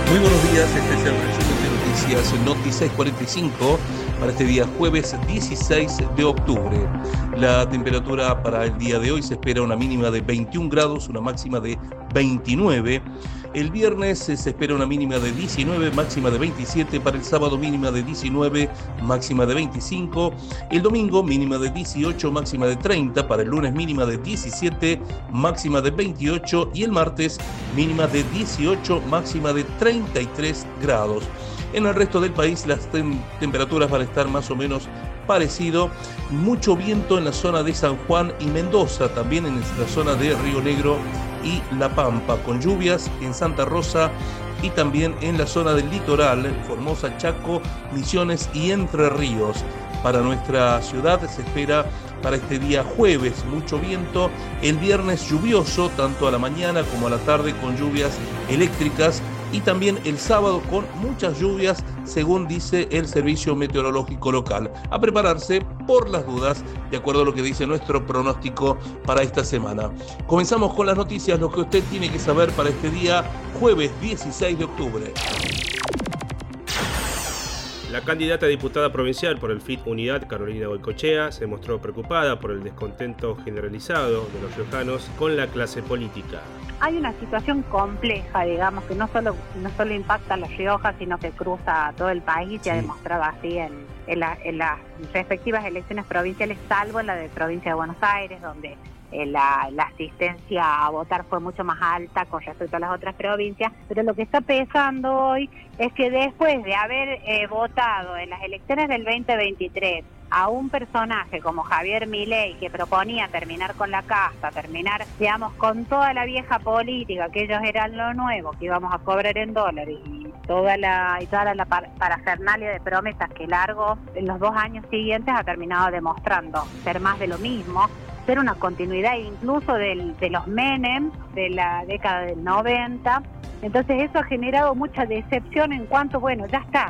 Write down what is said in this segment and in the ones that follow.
Muy buenos días, este es el resumen de noticias Noti 645 para este día jueves 16 de octubre. La temperatura para el día de hoy se espera una mínima de 21 grados, una máxima de 29. El viernes se espera una mínima de 19, máxima de 27. Para el sábado mínima de 19, máxima de 25. El domingo mínima de 18, máxima de 30. Para el lunes mínima de 17, máxima de 28. Y el martes mínima de 18, máxima de 33 grados. En el resto del país las temperaturas van a estar más o menos parecido. Mucho viento en la zona de San Juan y Mendoza, también en la zona de Río Negro y La Pampa, con lluvias en Santa Rosa y también en la zona del litoral, Formosa, Chaco, Misiones y Entre Ríos. Para nuestra ciudad se espera para este día jueves mucho viento, el viernes lluvioso tanto a la mañana como a la tarde con lluvias eléctricas y también el sábado con muchas lluvias según dice el servicio meteorológico local. A prepararse por las dudas de acuerdo a lo que dice nuestro pronóstico para esta semana. Comenzamos con las noticias, lo que usted tiene que saber para este día jueves 16 de octubre. La candidata a diputada provincial por el FIT Unidad, Carolina Goicoechea, se mostró preocupada por el descontento generalizado de los riojanos con la clase política. Hay una situación compleja, digamos, que no solo impacta a La Rioja, sino que cruza todo el país y ha demostrado así en las respectivas elecciones provinciales, salvo en la de provincia de Buenos Aires, donde la asistencia a votar fue mucho más alta con respecto a las otras provincias, pero lo que está pesando hoy es que después de haber votado en las elecciones del 2023 a un personaje como Javier Milei, que proponía terminar con la casta, terminar, digamos, con toda la vieja política, que ellos eran lo nuevo, que íbamos a cobrar en dólares, y toda la parafernalia de promesas que largo en los 2 años siguientes ha terminado demostrando ser más de lo mismo, ser una continuidad incluso de los Menem de la década del 90. Entonces eso ha generado mucha decepción en cuanto, bueno, ya está,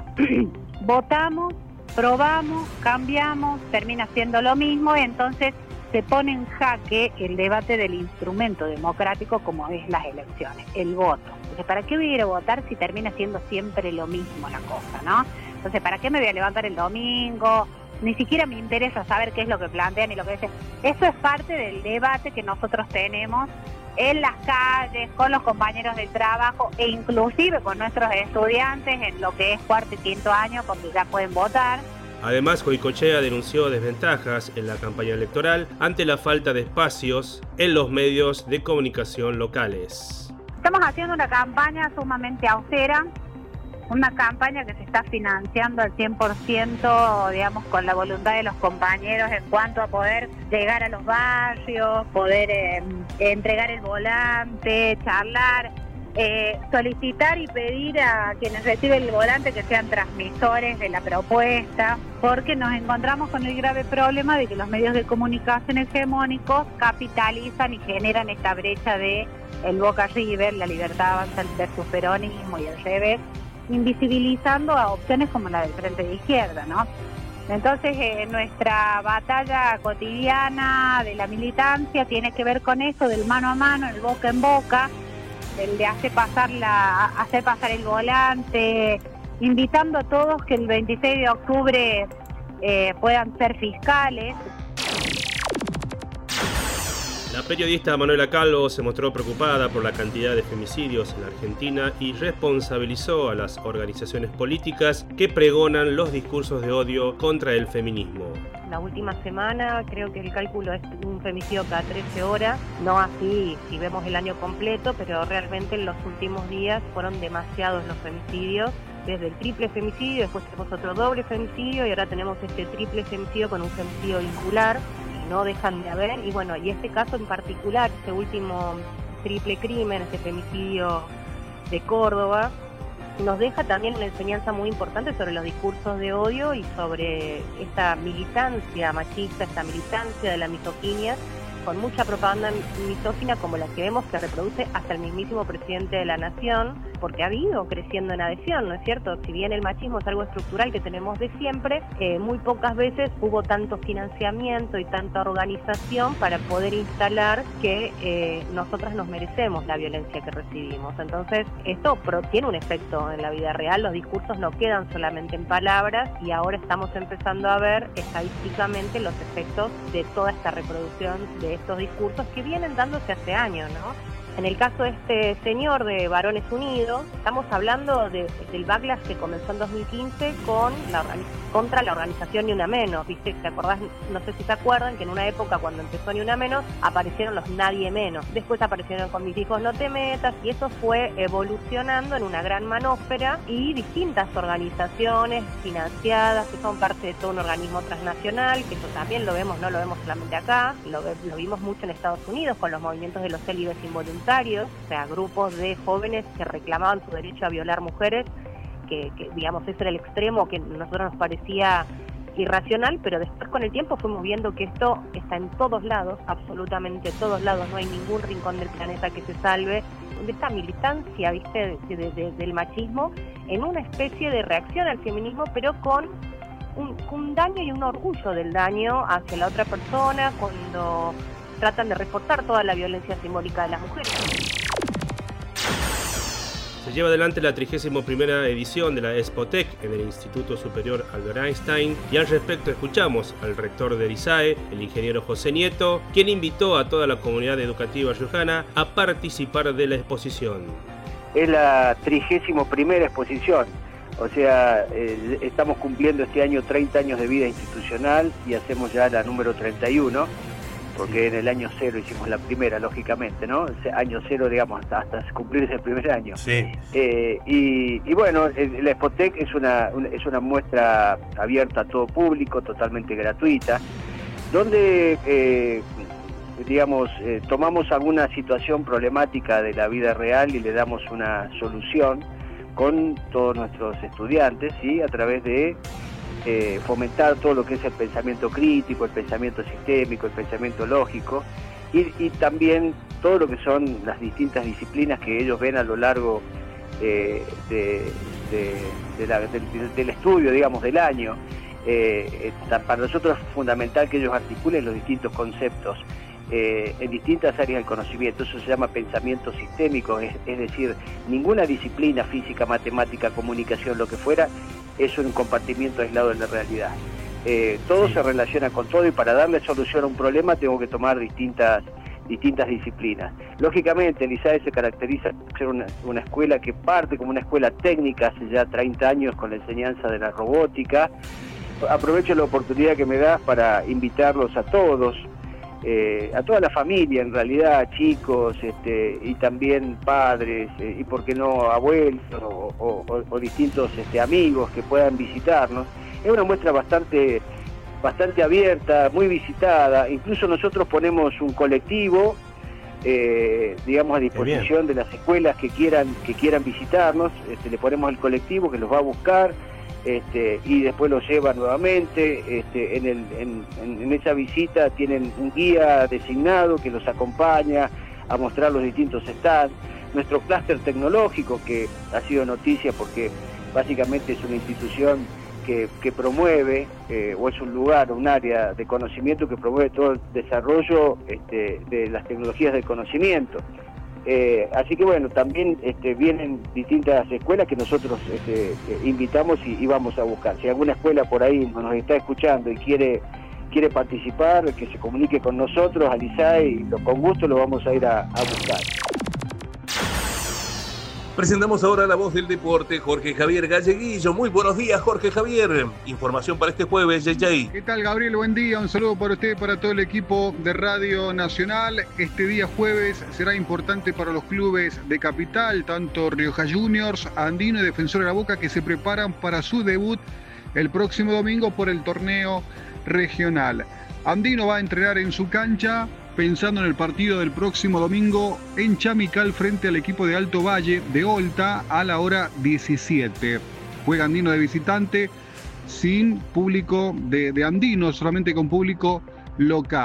votamos, probamos, cambiamos, termina siendo lo mismo, y entonces se pone en jaque el debate del instrumento democrático como es las elecciones, el voto. Entonces, ¿para qué voy a ir a votar si termina siendo siempre lo mismo la cosa, no? Entonces, ¿para qué me voy a levantar el domingo? Ni siquiera me interesa saber qué es lo que plantean y lo que dicen. Eso es parte del debate que nosotros tenemos en las calles, con los compañeros de trabajo e inclusive con nuestros estudiantes en lo que es 4º y 5º año, porque ya pueden votar. Además, Goicoechea denunció desventajas en la campaña electoral ante la falta de espacios en los medios de comunicación locales. Estamos haciendo una campaña sumamente austera, una campaña que se está financiando al 100%, digamos, con la voluntad de los compañeros en cuanto a poder llegar a los barrios, poder entregar el volante, charlar, solicitar y pedir a quienes reciben el volante que sean transmisores de la propuesta, porque nos encontramos con el grave problema de que los medios de comunicación hegemónicos capitalizan y generan esta brecha de el Boca River, la Libertad Avanza versus peronismo y el revés, invisibilizando a opciones como la del Frente de Izquierda, ¿no? Entonces, nuestra batalla cotidiana de la militancia tiene que ver con eso, del mano a mano, el boca en boca, el de hacer pasar el volante, invitando a todos que el 26 de octubre puedan ser fiscales. La periodista Manuela Calvo se mostró preocupada por la cantidad de femicidios en la Argentina y responsabilizó a las organizaciones políticas que pregonan los discursos de odio contra el feminismo. La última semana creo que el cálculo es un femicidio cada 13 horas, no así si vemos el año completo, pero realmente en los últimos días fueron demasiados los femicidios, desde el triple femicidio, después tenemos otro doble femicidio y ahora tenemos este triple femicidio con un femicidio vincular. No dejan de haber, y bueno, y este caso en particular, este último triple crimen, este femicidio de Córdoba, nos deja también una enseñanza muy importante sobre los discursos de odio y sobre esta militancia machista, esta militancia de la misoginia, con mucha propaganda misógina como la que vemos que reproduce hasta el mismísimo presidente de la Nación. porque ha ido creciendo en adhesión, ¿no es cierto? Si bien el machismo es algo estructural que tenemos de siempre, muy pocas veces hubo tanto financiamiento y tanta organización para poder instalar que nosotras nos merecemos la violencia que recibimos. Entonces, esto tiene un efecto en la vida real, los discursos no quedan solamente en palabras y ahora estamos empezando a ver estadísticamente los efectos de toda esta reproducción de estos discursos que vienen dándose hace años, ¿no? En el caso de este señor de Varones Unidos, estamos hablando del backlash que comenzó en 2015 contra la organización Ni Una Menos. ¿Viste? ¿Te acordás? No sé si se acuerdan que en una época cuando empezó Ni Una Menos aparecieron los Nadie Menos. Después aparecieron Con Mis Hijos No Te Metas y eso fue evolucionando en una gran manósfera y distintas organizaciones financiadas que son parte de todo un organismo transnacional, que eso también lo vemos, no lo vemos solamente acá, lo vimos mucho en Estados Unidos con los movimientos de los célibes involuntarios, o sea, grupos de jóvenes que reclamaban su derecho a violar mujeres, que digamos ese era el extremo que a nosotros nos parecía irracional, pero después con el tiempo fuimos viendo que esto está en todos lados, absolutamente todos lados, no hay ningún rincón del planeta que se salve de esta militancia, ¿viste? Del machismo en una especie de reacción al feminismo, pero con un daño y un orgullo del daño hacia la otra persona cuando tratan de reforzar toda la violencia simbólica de las mujeres. Se lleva adelante la 31ª edición de la Expotec en el Instituto Superior Albert Einstein y al respecto escuchamos al rector del ISAE, el ingeniero José Nieto, quien invitó a toda la comunidad educativa riojana a participar de la exposición. Es la 31ª exposición, o sea, estamos cumpliendo este año 30 años de vida institucional y hacemos ya la número 31. Porque en el año 0 hicimos la primera, lógicamente, ¿no? Año 0, digamos, hasta cumplirse el primer año. Sí. Y bueno, la Expotec es una muestra abierta a todo público, totalmente gratuita, donde, tomamos alguna situación problemática de la vida real y le damos una solución con todos nuestros estudiantes, ¿sí? A través de fomentar todo lo que es el pensamiento crítico, el pensamiento sistémico, el pensamiento lógico y también todo lo que son las distintas disciplinas que ellos ven a lo largo del estudio, digamos, del año. Para nosotros es fundamental que ellos articulen los distintos conceptos en distintas áreas del conocimiento. Eso se llama pensamiento sistémico, es decir, ninguna disciplina, física, matemática, comunicación, lo que fuera, es un compartimiento aislado de la realidad. Todo se relaciona con todo y para darle solución a un problema tengo que tomar distintas disciplinas. Lógicamente el ISAE se caracteriza por ser una escuela que parte como una escuela técnica hace ya 30 años con la enseñanza de la robótica. Aprovecho la oportunidad que me das para invitarlos a todos, a toda la familia en realidad, chicos, y también padres, y por qué no abuelos o distintos amigos que puedan visitarnos. Es una muestra bastante abierta, muy visitada. Incluso nosotros ponemos un colectivo, a disposición de las escuelas que quieran visitarnos. Le ponemos el colectivo que los va a buscar. Y después los lleva nuevamente. En esa visita tienen un guía designado que los acompaña a mostrar los distintos stands. Nuestro clúster tecnológico, que ha sido noticia porque básicamente es una institución que promueve, o es un lugar, un área de conocimiento que promueve todo el desarrollo de las tecnologías del conocimiento. Así que bueno, también vienen distintas escuelas que nosotros invitamos y vamos a buscar. Si alguna escuela por ahí nos está escuchando y quiere participar, que se comunique con nosotros, al ISAE, y con gusto lo vamos a ir a buscar. Presentamos ahora la voz del deporte, Jorge Javier Galleguillo. Muy buenos días, Jorge Javier. Información para este jueves, JJ. ¿Qué tal, Gabriel? Buen día. Un saludo para usted y para todo el equipo de Radio Nacional. Este día jueves será importante para los clubes de capital, tanto Rioja Juniors, Andino y Defensor de la Boca, que se preparan para su debut el próximo domingo por el torneo regional. Andino va a entrenar en su cancha, pensando en el partido del próximo domingo en Chamical frente al equipo de Alto Valle de Olta a la hora 17. Juega Andino de visitante sin público de Andino, solamente con público local.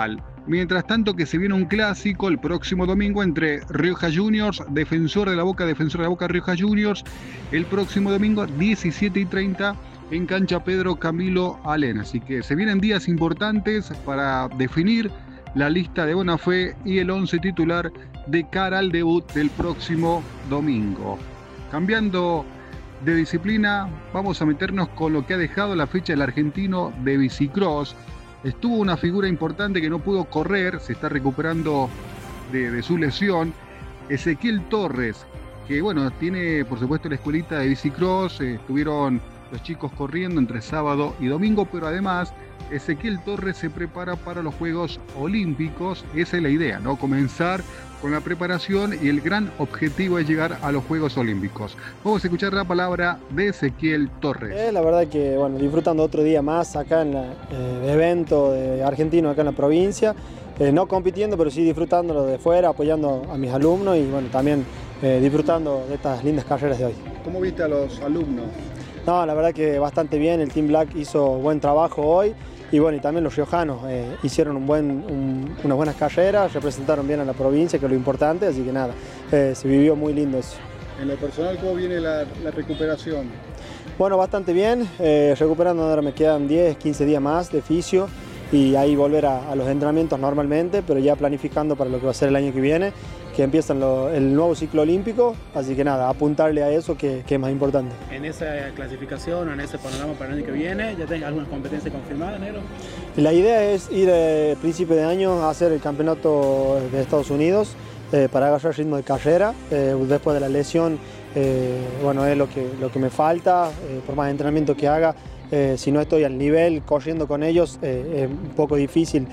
Mientras tanto que se viene un clásico el próximo domingo entre Rioja Juniors, Defensor de la Boca Rioja Juniors, el próximo domingo 17:30 en cancha Pedro Camilo Alén. Así que se vienen días importantes para definir la lista de buena fe y el 11 titular de cara al debut del próximo domingo. Cambiando de disciplina, vamos a meternos con lo que ha dejado la fecha del argentino de bicicross. Estuvo una figura importante que no pudo correr, se está recuperando de su lesión, Ezequiel Torres, que bueno, tiene por supuesto la escuelita de bicicross, estuvieron los chicos corriendo entre sábado y domingo, pero además Ezequiel Torres se prepara para los Juegos Olímpicos. Esa es la idea, ¿no? Comenzar con la preparación y el gran objetivo es llegar a los Juegos Olímpicos. Vamos a escuchar la palabra de Ezequiel Torres. La verdad que, bueno, disfrutando otro día más acá en el evento de argentino acá en la provincia, no compitiendo, pero sí disfrutándolo de fuera, apoyando a mis alumnos y bueno, también disfrutando de estas lindas carreras de hoy. ¿Cómo viste a los alumnos? No, la verdad que bastante bien, el Team Black hizo buen trabajo hoy y bueno, y también los riojanos hicieron unas buenas carreras, representaron bien a la provincia, que es lo importante, así que nada, se vivió muy lindo eso. En lo personal, ¿cómo viene la recuperación? Bueno, bastante bien, recuperando, ahora me quedan 10, 15 días más de fisio y ahí volver a los entrenamientos normalmente, pero ya planificando para lo que va a ser el año que viene, que empieza el nuevo ciclo olímpico, así que nada, apuntarle a eso que es más importante. En esa clasificación o en ese panorama para el año que viene, ¿ya tenés alguna competencia confirmada, Negro? La idea es ir a principio de año a hacer el campeonato de Estados Unidos para agarrar ritmo de carrera, después de la lesión, bueno, es lo que me falta, por más entrenamiento que haga. Si no estoy al nivel corriendo con ellos, es un poco difícil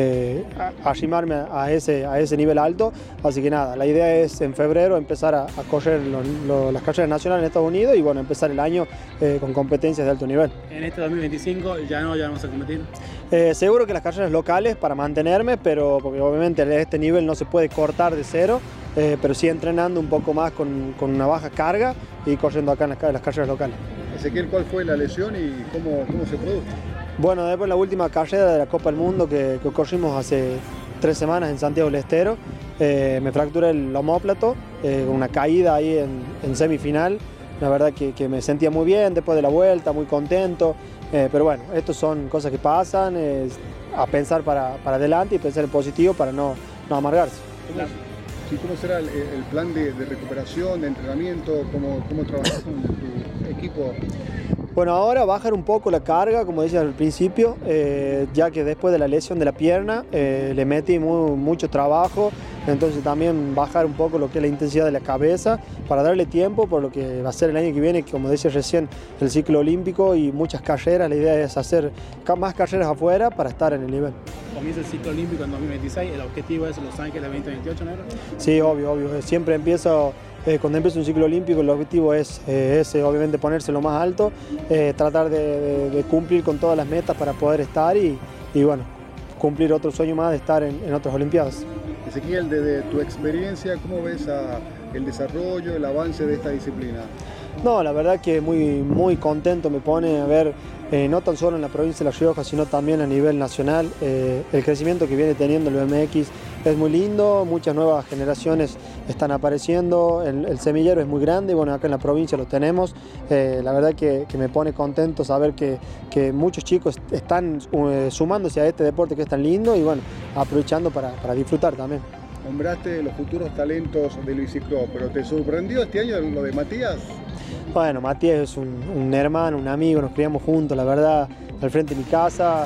arrimarme a ese nivel alto. Así que nada, la idea es en febrero empezar a correr las carreras nacionales en Estados Unidos y bueno, empezar el año con competencias de alto nivel. En este 2025 ya vamos a competir. Seguro que las carreras locales para mantenerme, pero porque obviamente a este nivel no se puede cortar de cero, pero sí entrenando un poco más con una baja carga y corriendo acá en las carreras locales. Ezequiel, ¿cuál fue la lesión y cómo se produjo? Bueno, después de la última carrera de la Copa del Mundo que corrimos hace 3 semanas en Santiago del Estero, me fracturé el omóplato, con una caída ahí en semifinal. La verdad que me sentía muy bien después de la vuelta, muy contento, pero bueno, estas son cosas que pasan, a pensar para adelante y pensar en positivo para no amargarse. ¿Cómo será el plan de recuperación, de entrenamiento? ¿Cómo trabajas con tu equipo? Bueno, ahora bajar un poco la carga, como decía al principio, ya que después de la lesión de la pierna le metí mucho trabajo, entonces también bajar un poco lo que es la intensidad de la cabeza para darle tiempo por lo que va a ser el año que viene, como decía recién, el ciclo olímpico y muchas carreras. La idea es hacer más carreras afuera para estar en el nivel. Comienza el ciclo olímpico en 2026, el objetivo es Los Ángeles 2028, ¿no? Sí, obvio. Siempre cuando empieza un ciclo olímpico, el objetivo es obviamente ponerse lo más alto, tratar de cumplir con todas las metas para poder estar y bueno, cumplir otro sueño más de estar en otras Olimpiadas. Ezequiel, desde tu experiencia, ¿cómo ves el desarrollo, el avance de esta disciplina? No, la verdad que muy contento me pone a ver, no tan solo en la provincia de La Rioja, sino también a nivel nacional, el crecimiento que viene teniendo el BMX es muy lindo, muchas nuevas generaciones están apareciendo, el semillero es muy grande, bueno, acá en la provincia lo tenemos, la verdad que me pone contento saber que muchos chicos están sumándose a este deporte que es tan lindo y bueno, aprovechando para disfrutar también. Nombraste los futuros talentos del bicicross, pero ¿te sorprendió este año lo de Matías? Bueno, Matías es un hermano, un amigo, nos criamos juntos, la verdad, al frente de mi casa.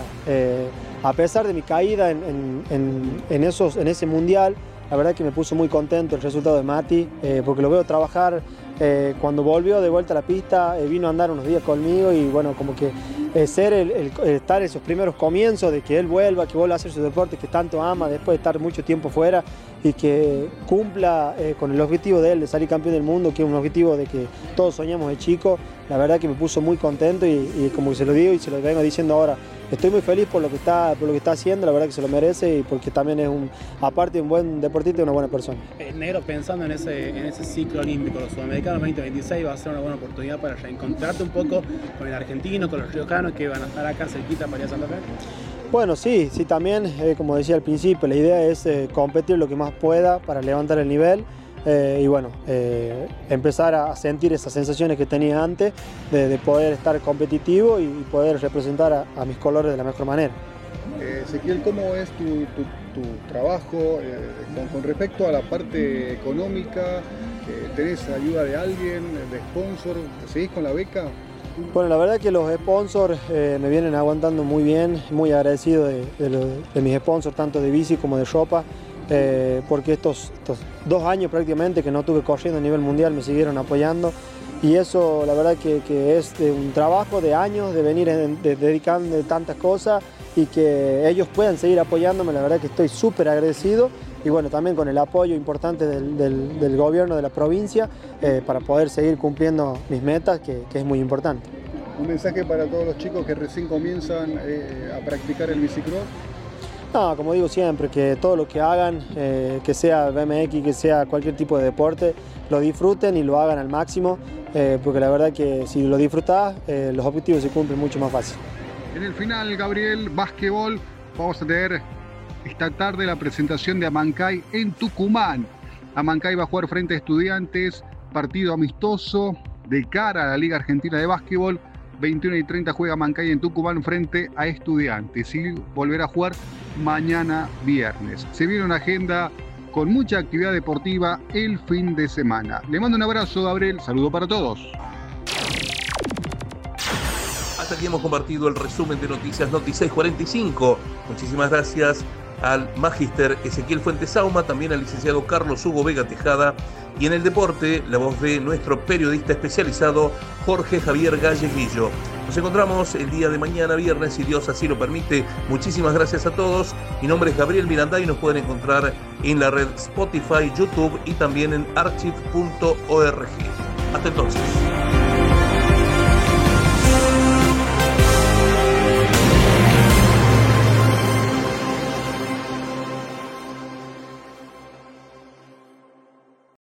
A pesar de mi caída en ese mundial, la verdad que me puso muy contento el resultado de Mati, porque lo veo trabajar. Cuando volvió de vuelta a la pista, vino a andar unos días conmigo y bueno, como que estar en esos primeros comienzos de que él vuelva a hacer su deporte que tanto ama después de estar mucho tiempo fuera y que cumpla con el objetivo de él de salir campeón del mundo, que es un objetivo de que todos soñamos de chico. La verdad que me puso muy contento y como que se lo digo y se lo vengo diciendo ahora, estoy muy feliz por lo que está haciendo, la verdad que se lo merece y porque también es aparte de un buen deportista y una buena persona. Negro, pensando en ese ciclo olímpico, los sudamericanos 2026 va a ser una buena oportunidad para reencontrarte un poco con el argentino, con los riojanos que van a estar acá cerquita para ir a Santa Fe. Bueno, sí, también, como decía al principio, la idea es competir lo que más pueda para levantar el nivel y bueno, empezar a sentir esas sensaciones que tenía antes de poder estar competitivo y poder representar a mis colores de la mejor manera. Ezequiel, ¿cómo es tu trabajo con respecto a la parte económica? ¿Tenés ayuda de alguien, de sponsor? ¿Seguís con la beca? Bueno, la verdad que los sponsors me vienen aguantando muy bien, muy agradecido de mis sponsors, tanto de bici como de ropa, porque estos 2 años prácticamente que no estuve corriendo a nivel mundial me siguieron apoyando y eso la verdad que es un trabajo de años, de venir dedicando tantas cosas y que ellos puedan seguir apoyándome, la verdad que estoy súper agradecido. Y bueno, también con el apoyo importante del gobierno de la provincia para poder seguir cumpliendo mis metas, que es muy importante. ¿Un mensaje para todos los chicos que recién comienzan a practicar el bicicross? No, como digo siempre, que todo lo que hagan, que sea BMX, que sea cualquier tipo de deporte, lo disfruten y lo hagan al máximo, porque la verdad que si lo disfrutás, los objetivos se cumplen mucho más fácil. En el final, Gabriel, básquetbol, vamos a tener esta tarde la presentación de Amancay en Tucumán. Amancay va a jugar frente a Estudiantes, partido amistoso de cara a la Liga Argentina de Básquetbol. 21:30 juega Amancay en Tucumán frente a Estudiantes y volverá a jugar mañana viernes. Se viene una agenda con mucha actividad deportiva el fin de semana. Le mando un abrazo, Gabriel. Saludo para todos. Hasta aquí hemos compartido el resumen de Noticias Noti 645. Muchísimas gracias al magíster Ezequiel Fuentes Sauma, también al licenciado Carlos Hugo Vega Tejada, y en el deporte, la voz de nuestro periodista especializado Jorge Javier Galleguillo. Nos encontramos el día de mañana, viernes, si Dios así lo permite. Muchísimas gracias a todos. Mi nombre es Gabriel Miranda y nos pueden encontrar en la red Spotify, YouTube y también en archive.org. Hasta entonces.